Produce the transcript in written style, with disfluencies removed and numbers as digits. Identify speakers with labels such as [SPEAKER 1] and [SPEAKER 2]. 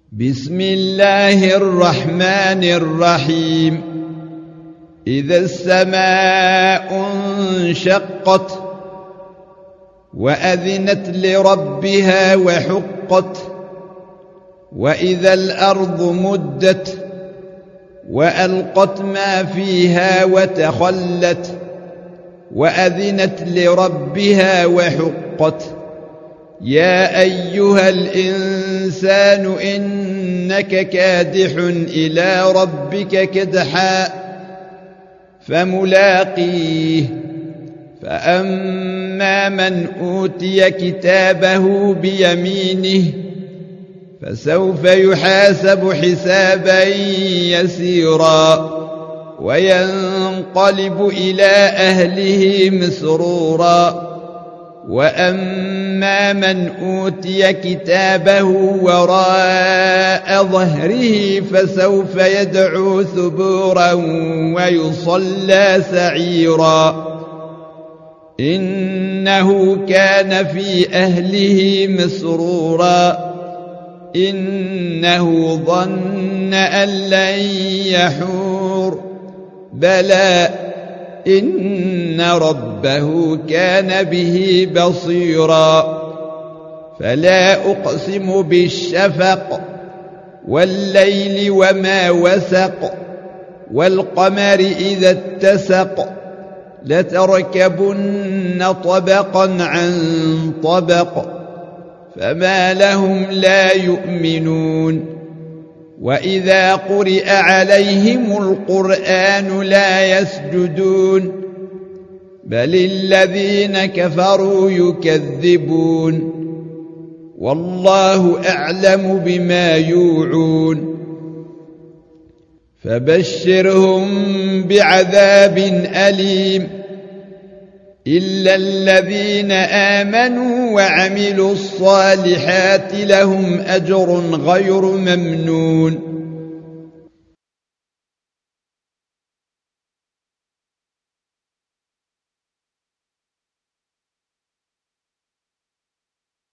[SPEAKER 1] بسم الله الرحمن الرحيم. إذا السماء انشقت وأذنت لربها وحقت، وإذا الأرض مدت وألقت ما فيها وتخلت وأذنت لربها وحقت. يا أيها الإنسان إنك كادح إلى ربك كدحا فملاقيه. فأما من أوتي كتابه بيمينه فسوف يحاسب حسابا يسيرا وينقلب إلى أهله مسرورا. وأما من أوتي كتابه وراء ظهره فسوف يدعو ثبورا ويصلى سعيرا. إنه كان في أهله مسرورا. إنه ظن أن لن يحور. بلى إن ربه كان به بصيرا. فلا أقسم بالشفق والليل وما وسق والقمر إذا اتسق لتركبن طبقا عن طبق فما لهم لا يؤمنون. وإذا قرئ عليهم القرآن لا يسجدون بل الذين كفروا يكذبون. والله أعلم بما يوعون. فبشرهم بعذاب أليم إلا الذين آمنوا وعملوا الصالحات لهم أجر غير ممنون.